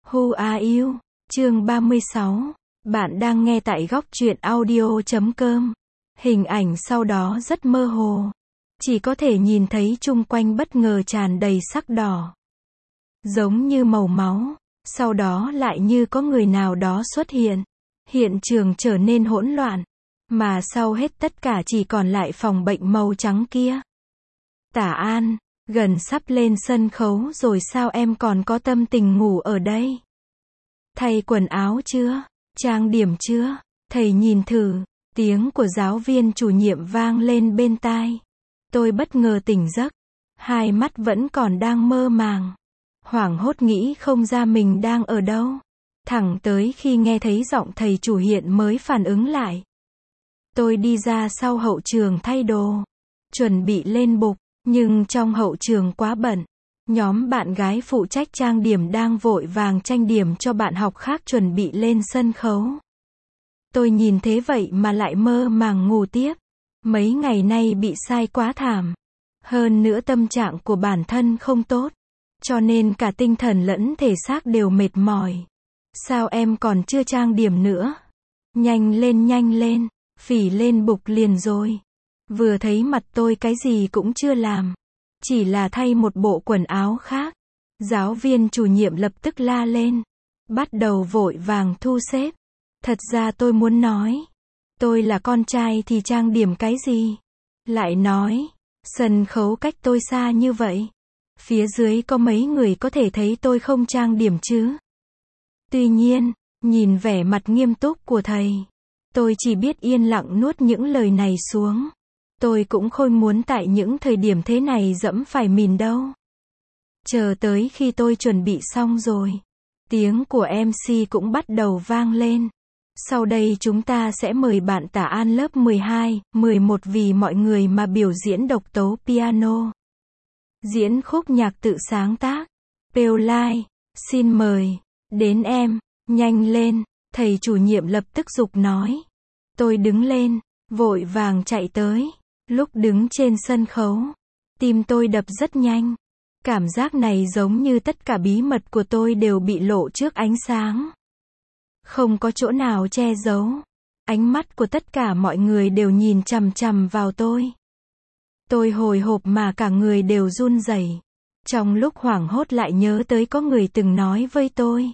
Who are you? Chương 36. Bạn đang nghe tại góc truyện audio.com. Hình ảnh sau đó rất mơ hồ. Chỉ có thể nhìn thấy chung quanh bất ngờ tràn đầy sắc đỏ. Giống như màu máu. Sau đó lại như có người nào đó xuất hiện. Hiện trường trở nên hỗn loạn. Mà sau hết tất cả chỉ còn lại phòng bệnh màu trắng kia. Tả An, gần sắp lên sân khấu rồi sao em còn có tâm tình ngủ ở đây? Thay quần áo chưa? Trang điểm chưa? Thầy nhìn thử. Tiếng của giáo viên chủ nhiệm vang lên bên tai. Tôi bất ngờ tỉnh giấc. Hai mắt vẫn còn đang mơ màng. Hoảng hốt nghĩ không ra mình đang ở đâu. Thẳng tới khi nghe thấy giọng thầy chủ hiện mới phản ứng lại. Tôi đi ra sau hậu trường thay đồ. Chuẩn bị lên bục. Nhưng trong hậu trường quá bận. Nhóm bạn gái phụ trách trang điểm đang vội vàng trang điểm cho bạn học khác chuẩn bị lên sân khấu. Tôi nhìn thế vậy mà lại mơ màng ngủ tiếp. Mấy ngày nay bị sai quá thảm. Hơn nữa tâm trạng của bản thân không tốt. Cho nên cả tinh thần lẫn thể xác đều mệt mỏi. Sao em còn chưa trang điểm nữa? Nhanh lên, phỉ lên bục liền rồi. Vừa thấy mặt tôi cái gì cũng chưa làm. Chỉ là thay một bộ quần áo khác. Giáo viên chủ nhiệm lập tức la lên. Bắt đầu vội vàng thu xếp. Thật ra tôi muốn nói. Tôi là con trai thì trang điểm cái gì? Lại nói. Sân khấu cách tôi xa như vậy. Phía dưới có mấy người có thể thấy tôi không trang điểm chứ? Tuy nhiên, nhìn vẻ mặt nghiêm túc của thầy. Tôi chỉ biết yên lặng nuốt những lời này xuống. Tôi cũng không muốn tại những thời điểm thế này dẫm phải mìn đâu. Chờ tới khi tôi chuẩn bị xong rồi. Tiếng của MC cũng bắt đầu vang lên. Sau đây chúng ta sẽ mời bạn Tả An lớp 12, 11 vì mọi người mà biểu diễn độc tấu piano. Diễn khúc nhạc tự sáng tác. Pale Light, xin mời. Đến em, nhanh lên, thầy chủ nhiệm lập tức giục nói. Tôi đứng lên, vội vàng chạy tới. Lúc đứng trên sân khấu, tim tôi đập rất nhanh. Cảm giác này giống như tất cả bí mật của tôi đều bị lộ trước ánh sáng. Không có chỗ nào che giấu. Ánh mắt của tất cả mọi người đều nhìn chằm chằm vào tôi. Tôi hồi hộp mà cả người đều run rẩy. Trong lúc hoảng hốt lại nhớ tới có người từng nói với tôi.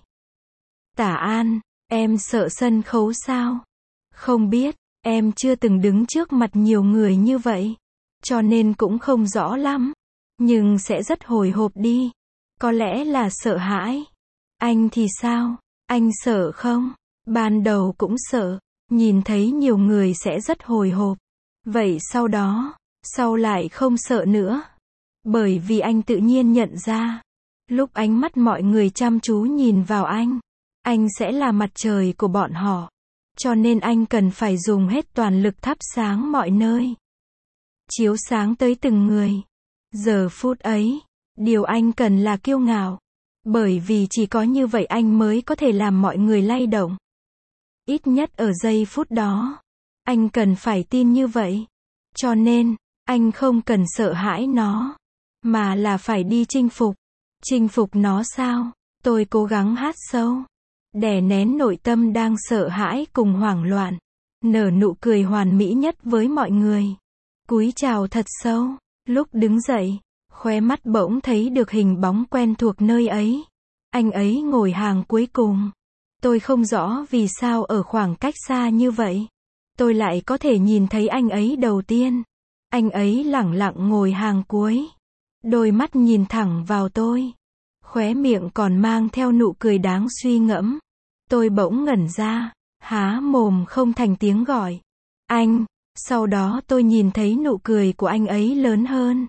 Tả An, em sợ sân khấu sao? Không biết. Em chưa từng đứng trước mặt nhiều người như vậy. Cho nên cũng không rõ lắm. Nhưng sẽ rất hồi hộp đi. Có lẽ là sợ hãi. Anh thì sao? Anh sợ không? Ban đầu cũng sợ. Nhìn thấy nhiều người sẽ rất hồi hộp. Vậy sau đó, sau lại không sợ nữa. Bởi vì anh tự nhiên nhận ra. Lúc ánh mắt mọi người chăm chú nhìn vào anh sẽ là mặt trời của bọn họ. Cho nên anh cần phải dùng hết toàn lực thắp sáng mọi nơi. Chiếu sáng tới từng người. Giờ phút ấy, điều anh cần là kiêu ngạo. Bởi vì chỉ có như vậy anh mới có thể làm mọi người lay động. Ít nhất ở giây phút đó. Anh cần phải tin như vậy. Cho nên, anh không cần sợ hãi nó. Mà là phải đi chinh phục. Chinh phục nó sao? Tôi cố gắng hát sâu. Đè nén nội tâm đang sợ hãi cùng hoảng loạn. Nở nụ cười hoàn mỹ nhất với mọi người. Cúi chào thật sâu. Lúc đứng dậy, khóe mắt bỗng thấy được hình bóng quen thuộc nơi ấy. Anh ấy ngồi hàng cuối cùng. Tôi không rõ vì sao ở khoảng cách xa như vậy. Tôi lại có thể nhìn thấy anh ấy đầu tiên. Anh ấy lẳng lặng ngồi hàng cuối. Đôi mắt nhìn thẳng vào tôi. Khóe miệng còn mang theo nụ cười đáng suy ngẫm. Tôi bỗng ngẩn ra, há mồm không thành tiếng gọi. Anh, sau đó tôi nhìn thấy nụ cười của anh ấy lớn hơn.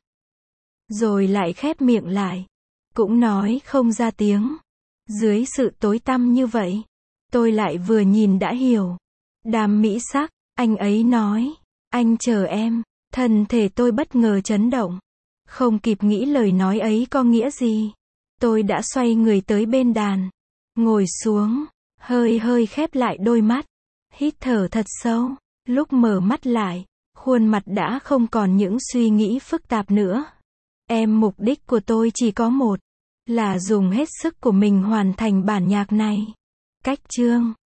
Rồi lại khép miệng lại. Cũng nói không ra tiếng. Dưới sự tối tăm như vậy, tôi lại vừa nhìn đã hiểu. Đàm mỹ sắc, anh ấy nói. Anh chờ em. Thân thể tôi bất ngờ chấn động. Không kịp nghĩ lời nói ấy có nghĩa gì. Tôi đã xoay người tới bên đàn. Ngồi xuống. Hơi khép lại đôi mắt. Hít thở thật sâu. Lúc mở mắt lại, khuôn mặt đã không còn những suy nghĩ phức tạp nữa. Em, mục đích của tôi chỉ có một. là dùng hết sức của mình hoàn thành bản nhạc này. Cách chương